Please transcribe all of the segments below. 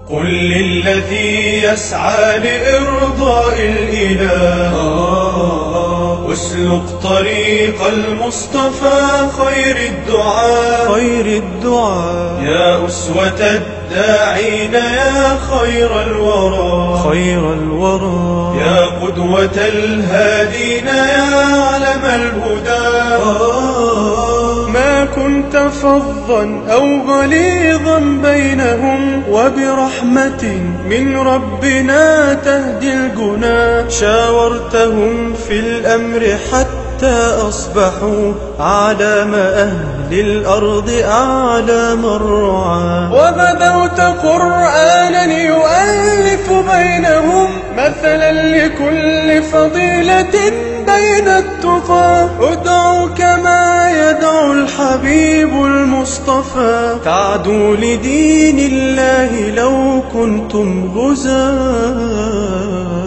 قل للذي يسعى لإرضاء الإله واسلك طريق المصطفى خير الدعاء يا أسوة الداعين يا خير الورى يا قدوة الهادين يا علم الهدى ما كنت فظا أو غليظا بينهم وبرحمة من ربنا تهدي الجنا شاورتهم في الأمر حتى أصبحوا علام أهل الأرض أعلام الرعاة وبدوت قرآنا يؤلف بينهم مثلا لكل فضيلة بين التقى ادعوا كما يدعو الحبيب المصطفى تعدوا لدين الله لو كنتم غزاة.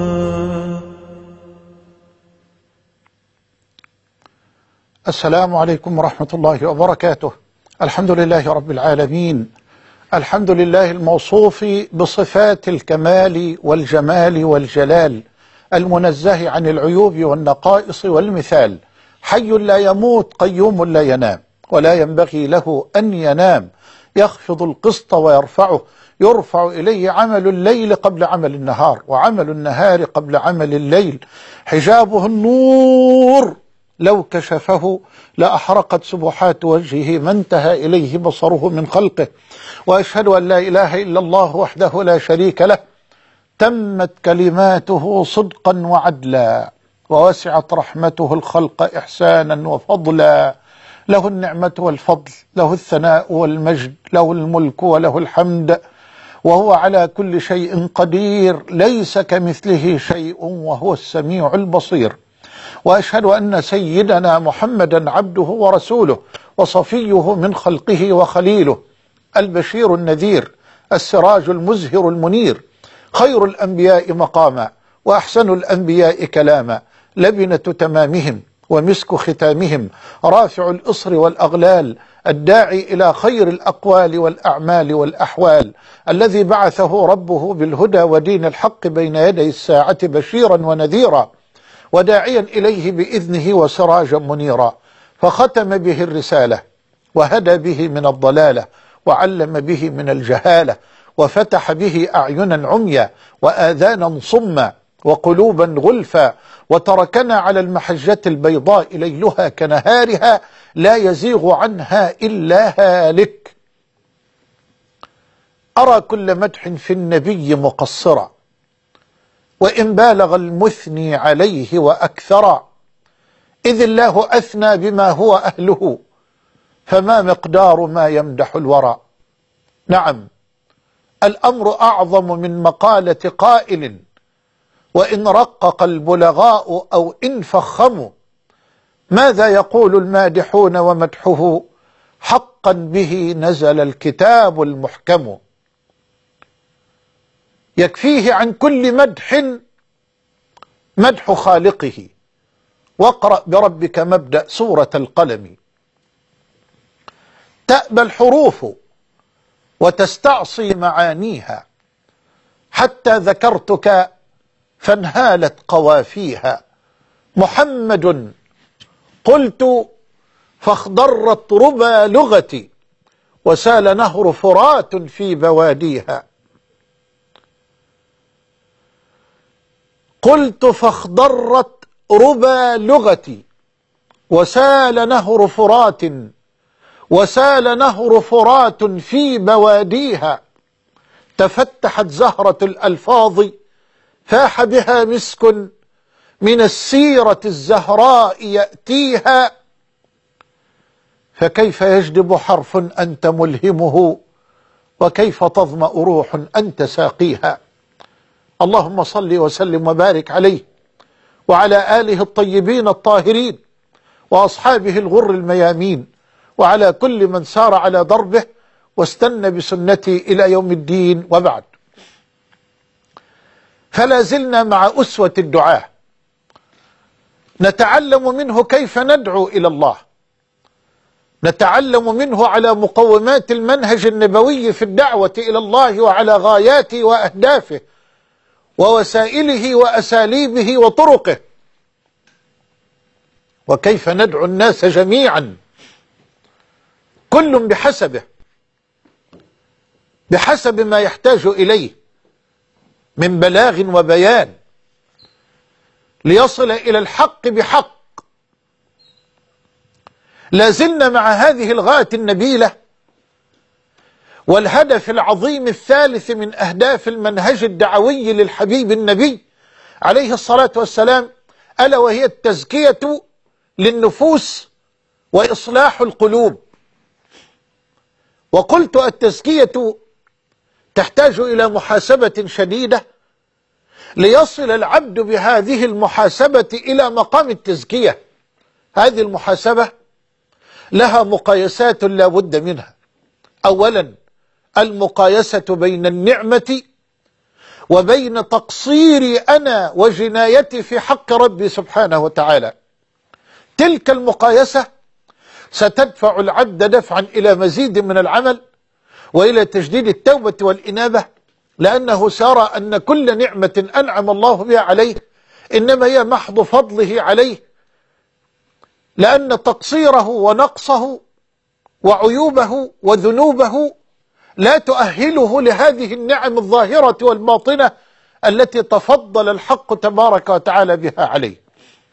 السلام عليكم ورحمة الله وبركاته. الحمد لله رب العالمين، الحمد لله الموصوف بصفات الكمال والجمال والجلال، المنزه عن العيوب والنقائص والمثال، حي لا يموت قيوم لا ينام ولا ينبغي له أن ينام، يخفض القسط ويرفعه، يرفع إليه عمل الليل قبل عمل النهار وعمل النهار قبل عمل الليل، حجابه النور لو كشفه لأحرقت سبحات وجهه ما انتهى إليه بصره من خلقه، وأشهد أن لا إله إلا الله وحده لا شريك له، تمت كلماته صدقا وعدلا، ووسعت رحمته الخلق إحسانا وفضلا، له النعمة والفضل، له الثناء والمجد، له الملك وله الحمد، وهو على كل شيء قدير، ليس كمثله شيء وهو السميع البصير. وأشهد أن سيدنا محمدا عبده ورسوله وصفيه من خلقه وخليله، البشير النذير، السراج المزهر المنير، خير الأنبياء مقاما وأحسن الأنبياء كلاما، لبنة تمامهم ومسك ختامهم، رافع الإصر والأغلال، الداعي إلى خير الأقوال والأعمال والأحوال، الذي بعثه ربه بالهدى ودين الحق بين يدي الساعة بشيرا ونذيرا وداعيا إليه بإذنه وسراجا منيرا، فختم به الرسالة وهدى به من الضلالة وعلم به من الجهالة، وفتح به أعينا عميا وآذانا صما وقلوبا غلفا، وتركنا على المحجة البيضاء ليلها كنهارها لا يزيغ عنها إلا هالك. أرى كل مدح في النبي مقصرا، وإن بالغ المثني عليه وأكثر، إذ الله أثنى بما هو أهله، فما مقدار ما يمدح الورى. نعم، الأمر أعظم من مقالة قائل، وإن رقق البلغاء أو إن فخموا، ماذا يقول المادحون ومدحه، حقا به نزل الكتاب المحكم. يكفيه عن كل مدح مدح خالقه، واقرأ بربك مبدأ سورة القلم. تأبى الحروف وتستعصي معانيها، حتى ذكرتك فانهالت قوافيها. محمد قلت فاخضرت ربى لغتي، وسال نهر فرات في بواديها. قلت فاخضرت ربى لغتي، وسال نهر فرات، وسال نهر فرات في بواديها. تفتحت زهرة الألفاظ فاح بها مسك من السيرة الزهراء يأتيها. فكيف يجدب حرف أنت ملهمه، وكيف تظمأ روح أنت ساقيها. اللهم صل وسلم وبارك عليه وعلى آله الطيبين الطاهرين وأصحابه الغر الميامين، وعلى كل من سار على ضربه واستنى بسنته إلى يوم الدين، وبعد. فلا زلنا مع أسوة الدعاة، نتعلم منه كيف ندعو إلى الله، نتعلم منه على مقومات المنهج النبوي في الدعوة إلى الله وعلى غاياته وأهدافه ووسائله وأساليبه وطرقه، وكيف ندعو الناس جميعا كل بحسب ما يحتاج إليه من بلاغ وبيان ليصل إلى الحق بحق. لازلنا مع هذه الغاية النبيلة والهدف العظيم الثالث من أهداف المنهج الدعوي للحبيب النبي عليه الصلاة والسلام، ألا وهي التزكية للنفوس وإصلاح القلوب. وقلت التزكية تحتاج إلى محاسبة شديدة ليصل العبد بهذه المحاسبة إلى مقام التزكية. هذه المحاسبة لها مقايسات لا بد منها. أولا المقايسة بين النعمة وبين تقصيري أنا وجنايتي في حق ربي سبحانه وتعالى. تلك المقايسة ستدفع العبد دفعا إلى مزيد من العمل وإلى تجديد التوبة والإنابة، لأنه سيرى أن كل نعمة أنعم الله بها عليه إنما هي محض فضله عليه، لأن تقصيره ونقصه وعيوبه وذنوبه لا تؤهله لهذه النعم الظاهرة والباطنة التي تفضل الحق تبارك وتعالى بها عليه.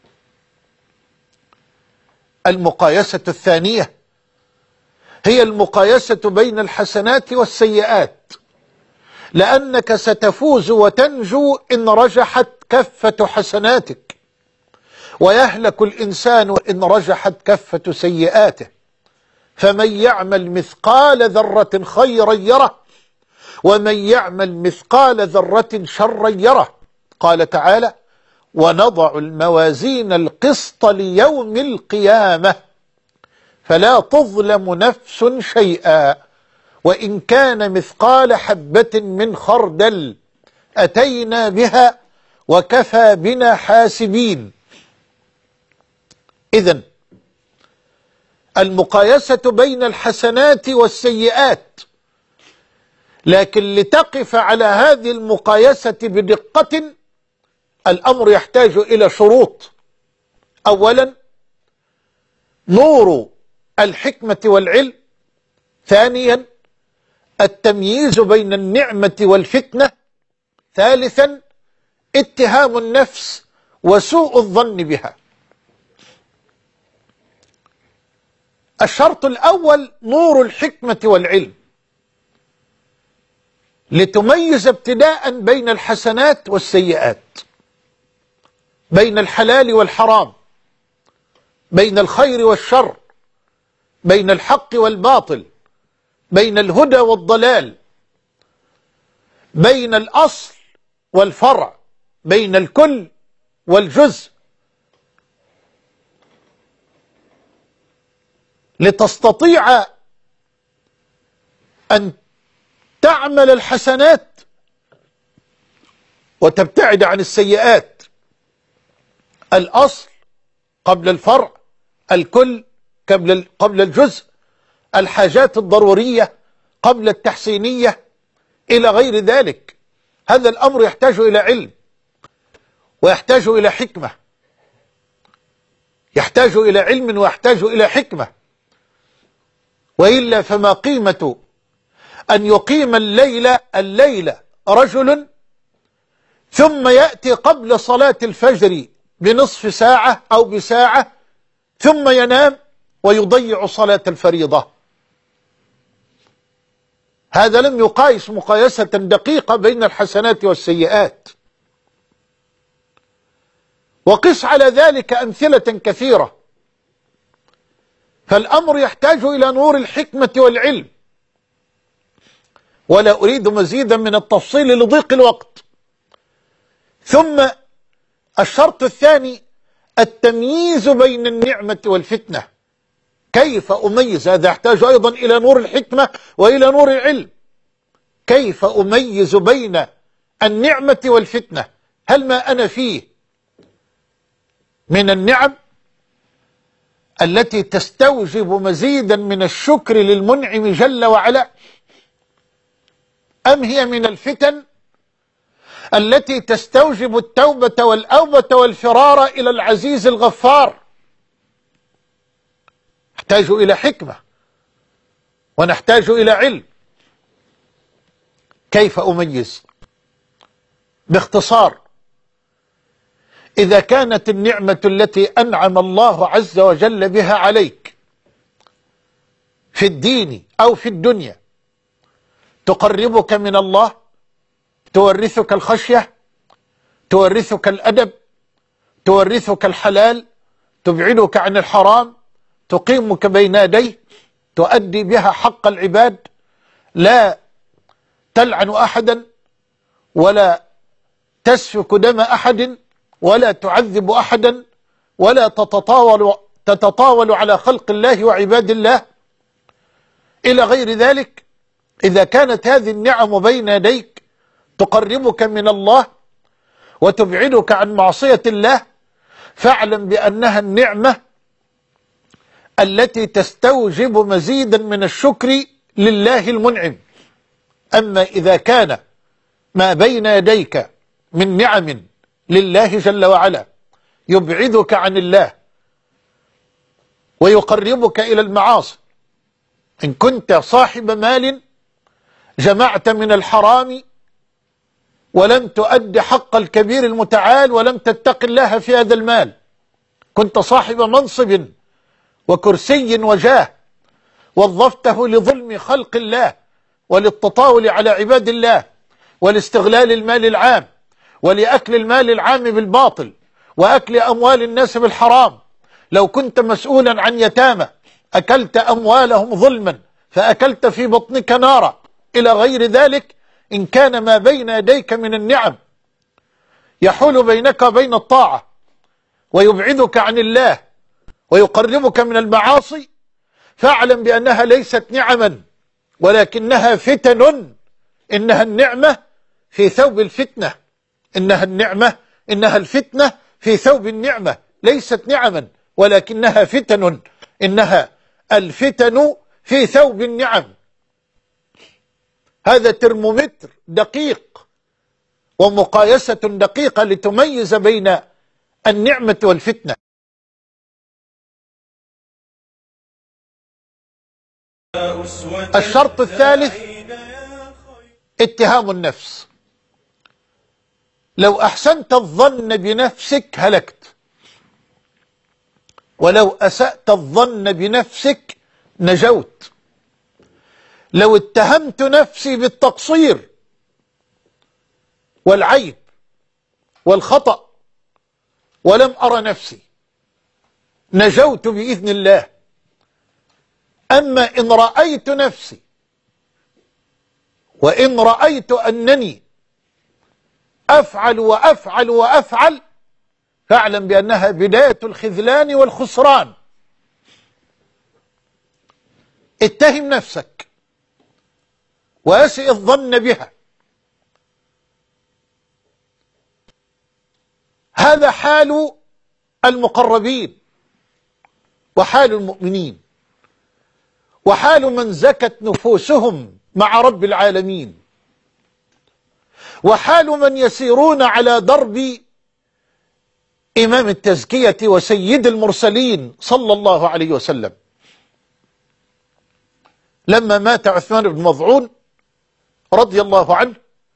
المقايسة الثانية هي المقايسة بين الحسنات والسيئات، لأنك ستفوز وتنجو إن رجحت كفة حسناتك، ويهلك الإنسان إن رجحت كفة سيئاته. فمن يعمل مثقال ذرة خيرا يره ومن يعمل مثقال ذرة شرا يره. قال تعالى: ونضع الموازين القسط ليوم القيامة فلا تظلم نفس شيئا وإن كان مثقال حبة من خردل أتينا بها وكفى بنا حاسبين. إذن المقايسة بين الحسنات والسيئات، لكن لتقف على هذه المقايسة بدقة الأمر يحتاج إلى شروط. أولا نور الحكمة والعلم. ثانيا التمييز بين النعمة والفتنة. ثالثا اتهام النفس وسوء الظن بها. الشرط الأول نور الحكمة والعلم، لتميز ابتداء بين الحسنات والسيئات، بين الحلال والحرام، بين الخير والشر، بين الحق والباطل، بين الهدى والضلال، بين الأصل والفرع، بين الكل والجزء، لتستطيع أن تعمل الحسنات وتبتعد عن السيئات. الأصل قبل الفرع، الكل قبل الجزء، الحاجات الضرورية قبل التحسينية إلى غير ذلك. هذا الأمر يحتاج إلى علم ويحتاج إلى حكمة، يحتاج إلى علم ويحتاج إلى حكمة، وإلا فما قيمة أن يقيم الليل رجل ثم يأتي قبل صلاة الفجر بنصف ساعة أو بساعة ثم ينام ويضيع صلاة الفريضة. هذا لم يقايس مقايسة دقيقة بين الحسنات والسيئات. وقس على ذلك أمثلة كثيرة. فالأمر يحتاج إلى نور الحكمة والعلم، ولا أريد مزيدا من التفصيل لضيق الوقت. ثم الشرط الثاني التمييز بين النعمة والفتنة. كيف أميز؟ هذا يحتاج أيضا إلى نور الحكمة وإلى نور العلم. كيف أميز بين النعمة والفتنة؟ هل ما أنا فيه من النعم التي تستوجب مزيدا من الشكر للمنعم جل وعلا، أم هي من الفتن التي تستوجب التوبة والأوبة والفرار إلى العزيز الغفار؟ نحتاج إلى حكمة ونحتاج إلى علم. كيف أميز؟ باختصار، إذا كانت النعمة التي أنعم الله عز وجل بها عليك في الدين أو في الدنيا تقربك من الله، تورثك الخشية، تورثك الأدب، تورثك الحلال، تبعدك عن الحرام، تقيمك بين يديه، تؤدي بها حق العباد، لا تلعن أحدا ولا تسفك دم أحد ولا تعذب أحدا ولا تتطاول على خلق الله وعباد الله إلى غير ذلك. إذا كانت هذه النعم بين يديك تقربك من الله وتبعدك عن معصية الله، فاعلم بأنها النعمة التي تستوجب مزيدا من الشكر لله المنعم. أما إذا كان ما بين يديك من نعم لله جل وعلا يبعدك عن الله ويقربك إلى المعاصي، إن كنت صاحب مال جمعت من الحرام ولم تؤد حق الكبير المتعال ولم تتق الله في هذا المال، كنت صاحب منصب وكرسي وجاه وظفته لظلم خلق الله وللتطاول على عباد الله ولاستغلال المال العام ولأكل المال العام بالباطل وأكل أموال الناس بالحرام، لو كنت مسؤولا عن يتامى أكلت أموالهم ظلما فأكلت في بطنك نارا إلى غير ذلك، إن كان ما بين يديك من النعم يحول بينك وبين الطاعة ويبعدك عن الله ويقربك من المعاصي، فاعلم بأنها ليست نعما ولكنها فتن. إنها النعمة في ثوب الفتنة، إنها الفتنة في ثوب النعمة، ليست نعما ولكنها فتن، إنها الفتن في ثوب النعم. هذا ترمومتر دقيق ومقايسة دقيقة لتميز بين النعمة والفتنة. الشرط الثالث اتهام النفس. لو أحسنت الظن بنفسك هلكت، ولو أسأت الظن بنفسك نجوت. لو اتهمت نفسي بالتقصير والعيب والخطأ ولم أرى نفسي نجوت بإذن الله. أما إن رأيت نفسي وإن رأيت أنني أفعل وأفعل وأفعل، فاعلم بأنها بداية الخذلان والخسران. اتهم نفسك وأسئ الظن بها. هذا حال المقربين وحال المؤمنين وحال من زكت نفوسهم مع رب العالمين، وحال من يسيرون على درب إمام التزكية وسيد المرسلين صلى الله عليه وسلم. لما مات عثمان بن مظعون رضي الله عنه،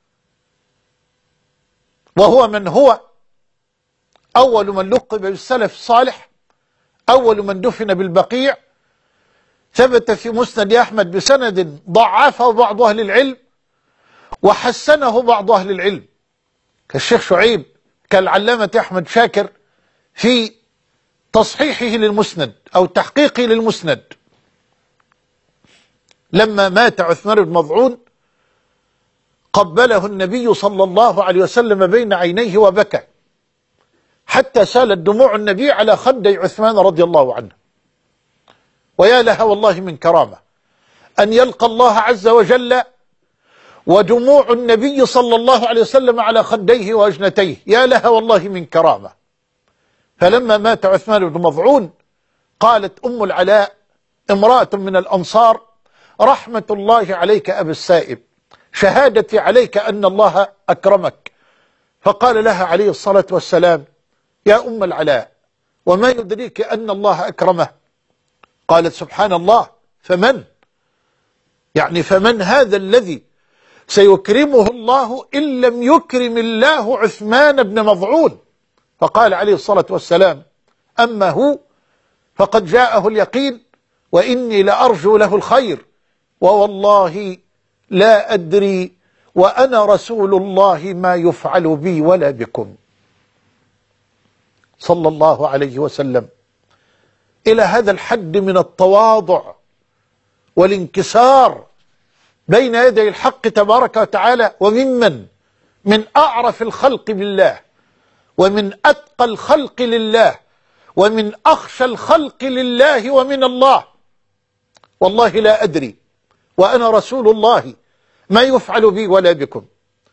وهو من هو أول من لقب بالسلف الصالح، أول من دفن بالبقيع، ثبت في مسند أحمد بسند ضعفه بعض أهل العلم وحسنه بعض أهل العلم كالشيخ شعيب، كالعلامة أحمد شاكر في تصحيحه للمسند أو تحقيقه للمسند. لما مات عثمان بن مظعون قبله النبي صلى الله عليه وسلم بين عينيه وبكى حتى سالت دموع النبي على خدي عثمان رضي الله عنه. ويا لها والله من كرامة أن يلقى الله عز وجل ودموع النبي صلى الله عليه وسلم على خديه وأجنتيه، يا لها والله من كرامة. فلما مات عثمان بن مظعون قالت أم العلاء امرأة من الأنصار: رحمة الله عليك أبا السائب، شهادتي عليك أن الله أكرمك. فقال لها عليه الصلاة والسلام: يا أم العلاء، وما يدريك أن الله أكرمه؟ قالت: سبحان الله، فمن؟ يعني فمن هذا الذي سيكرمه الله إن لم يكرم الله عثمان بن مظعون؟ فقال عليه الصلاة والسلام: أما هو فقد جاءه اليقين، وإني لأرجو له الخير، ووالله لا أدري وأنا رسول الله ما يفعل بي ولا بكم، صلى الله عليه وسلم. إلى هذا الحد من التواضع والانكسار بين يدي الحق تبارك وتعالى، من أعرف الخلق بالله، ومن أتقى الخلق لله، ومن أخشى الخلق لله ومن الله. والله لا أدري وأنا رسول الله ما يفعل بي ولا بكم.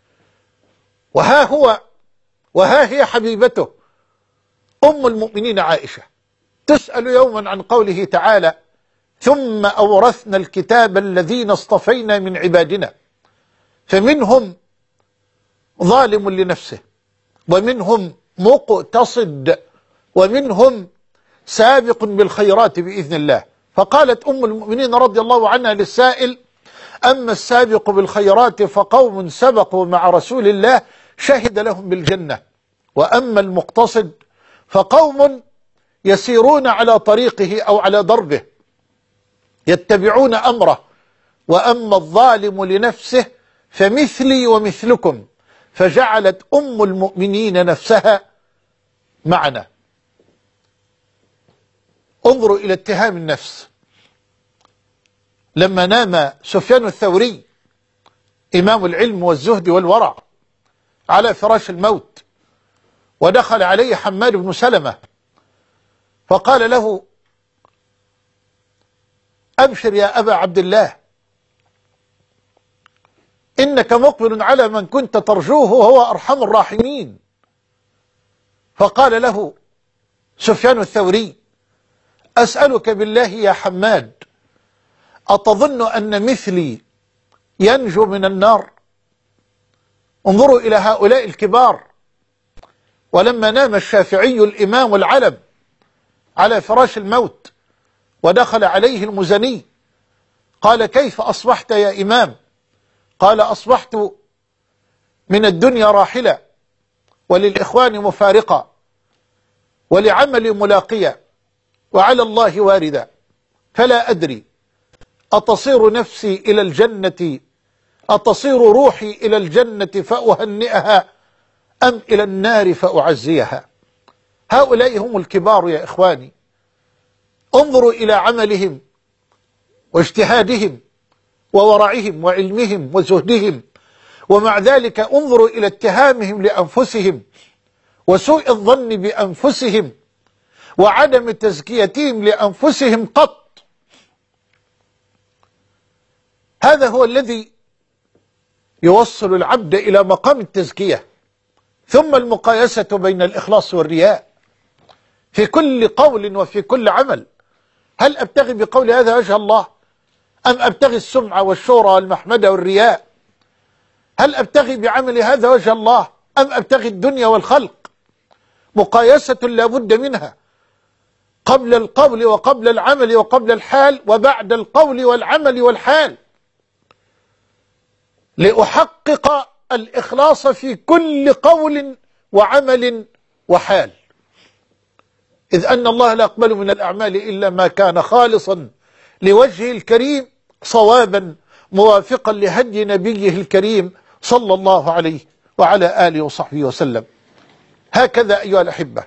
وها هي حبيبته أم المؤمنين عائشة تسأل يوما عن قوله تعالى: ثم أورثنا الكتاب الذين اصطفينا من عبادنا فمنهم ظالم لنفسه، ومنهم مقتصد، ومنهم سابق بالخيرات بإذن الله. فقالت أم المؤمنين رضي الله عنها للسائل: أما السابق بالخيرات فقوم سبقوا مع رسول الله شهد لهم بالجنة، وأما المقتصد فقوم يسيرون على طريقه أو على دربه يتبعون أمره، وأما الظالم لنفسه فمثلي ومثلكم. فجعلت أم المؤمنين نفسها معنا. انظروا إلى اتهام النفس. لما نام سفيان الثوري إمام العلم والزهد والورع على فراش الموت، ودخل عليه حماد بن سلمة فقال له: أبشر يا أبا عبد الله، إنك مقبل على من كنت ترجوه وهو أرحم الراحمين. فقال له سفيان الثوري: أسألك بالله يا حماد، أتظن أن مثلي ينجو من النار؟ انظروا إلى هؤلاء الكبار. ولما نام الشافعي الإمام العلم على فراش الموت ودخل عليه المزني قال: كيف أصبحت يا إمام؟ قال: أصبحت من الدنيا راحلة، وللإخوان مفارقة، ولعمل ملاقية، وعلى الله واردا، فلا أدري أتصير نفسي إلى الجنة، أتصير روحي إلى الجنة فأهنئها، أم إلى النار فأعزيها. هؤلاء هم الكبار يا إخواني. انظروا إلى عملهم واجتهادهم وورعهم وعلمهم وزهدهم، ومع ذلك انظروا إلى اتهامهم لأنفسهم وسوء الظن بأنفسهم وعدم تزكيتهم لأنفسهم قط. هذا هو الذي يوصل العبد إلى مقام التزكية. ثم المقايسة بين الإخلاص والرياء في كل قول وفي كل عمل. هل أبتغي بقول هذا وجه الله، أم أبتغي السمعة والشهرة والمحمدة والرياء؟ هل أبتغي بعمل هذا وجه الله، أم أبتغي الدنيا والخلق؟ مقايسة لا بد منها قبل القول وقبل العمل وقبل الحال وبعد القول والعمل والحال، لأحقق الإخلاص في كل قول وعمل وحال. إذ أن الله لا يقبل من الأعمال إلا ما كان خالصا لوجهه الكريم صوابا موافقا لهدي نبيه الكريم صلى الله عليه وعلى آله وصحبه وسلم. هكذا أيها الأحبة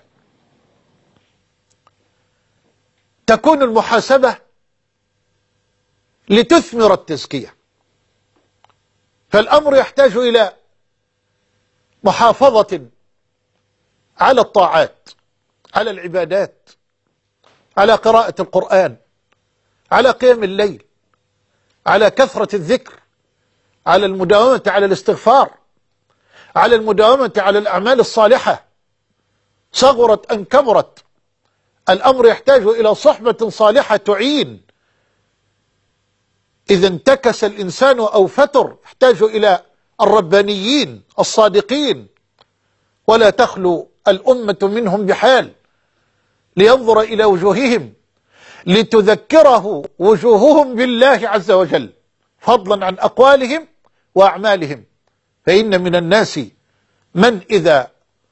تكون المحاسبة لتثمر التزكية. فالأمر يحتاج إلى محافظة على الطاعات، على العبادات، على قراءة القرآن، على قيام الليل، على كثرة الذكر، على المداومة على الاستغفار، على المداومة على الأعمال الصالحة صغرت أم كبرت، الأمر يحتاج إلى صحبة صالحة تعين. إذا انتكس الإنسان أو فتر يحتاج إلى الربانيين الصادقين، ولا تخلو الأمة منهم بحال، لينظر إلى وجوههم لتذكره وجوههم بالله عز وجل، فضلا عن أقوالهم وأعمالهم. فإن من الناس من إذا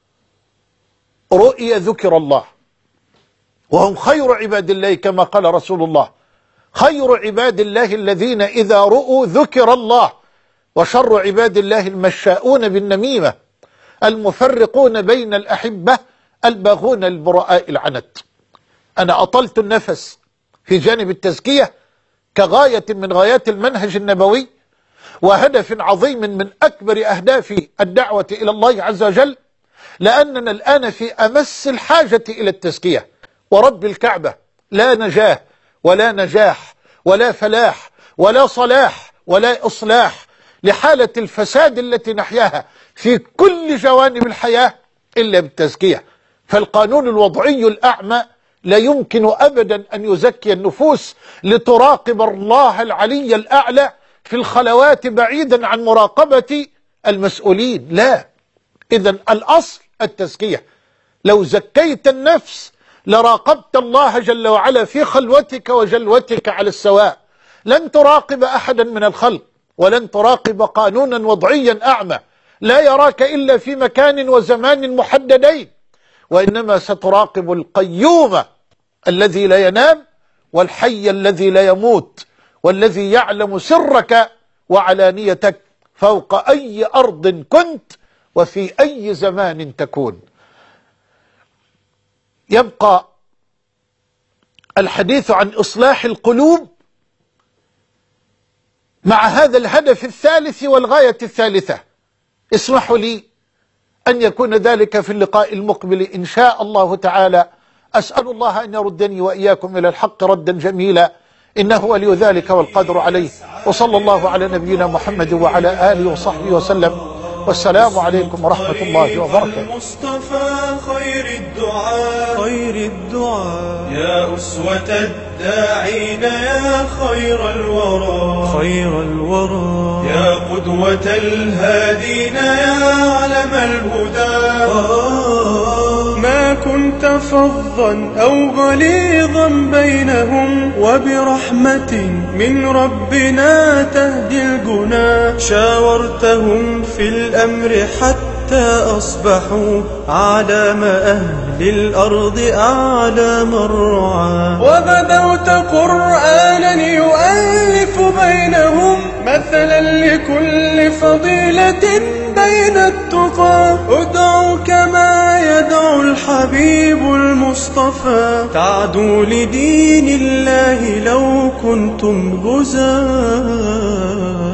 رؤي ذكر الله، وهم خير عباد الله كما قال رسول الله: خير عباد الله الذين إذا رؤوا ذكر الله، وشر عباد الله المشاؤون بالنميمة، المفرقون بين الأحبة، الباغون البراء العنت. أنا أطلت النفس في جانب التزكية كغاية من غايات المنهج النبوي، وهدف عظيم من أكبر أهداف الدعوة إلى الله عز وجل، لأننا الآن في أمس الحاجة إلى التزكية. ورب الكعبة لا نجاة ولا نجاح ولا فلاح ولا صلاح ولا إصلاح لحالة الفساد التي نحياها في كل جوانب الحياة إلا بالتزكية. فالقانون الوضعي الأعمى لا يمكن أبدا أن يزكي النفوس لتراقب الله العلي الأعلى في الخلوات بعيدا عن مراقبة المسؤولين، لا. إذن الأصل التزكية. لو زكيت النفس لراقبت الله جل وعلا في خلوتك وجلوتك على السواء، لن تراقب أحدا من الخلق، ولن تراقب قانونا وضعيا أعمى لا يراك إلا في مكان وزمان محددين، وإنما ستراقب القيوم الذي لا ينام، والحي الذي لا يموت، والذي يعلم سرك وعلانيتك فوق أي أرض كنت وفي أي زمان تكون. يبقى الحديث عن إصلاح القلوب مع هذا الهدف الثالث والغاية الثالثة. اسمحوا لي أن يكون ذلك في اللقاء المقبل إن شاء الله تعالى. أسأل الله أن يردني وإياكم إلى الحق ردا جميلا، إنه ولي ذلك والقدر عليه. وصلى الله على نبينا محمد وعلى آله وصحبه وسلم، والسلام عليكم ورحمة الله وبركاته. المصطفى خير الدعاء يا أسوة الداعين يا خير الورى يا قدوة الهادين يا علم الهدى. ما كنت فظا أو غليظا بينهم، وبرحمة من ربنا تهدي الجنا. شاورتهم في الأمر حتى أصبحوا أعلام أهل الأرض أعلام الرعاة. وبدوت قرآنا يؤلف بينهم مثلا لكل فضيلة بين التقى. ادعوا كما يدعو الحبيب المصطفى، تعدوا لدين الله لو كنتم غزاة.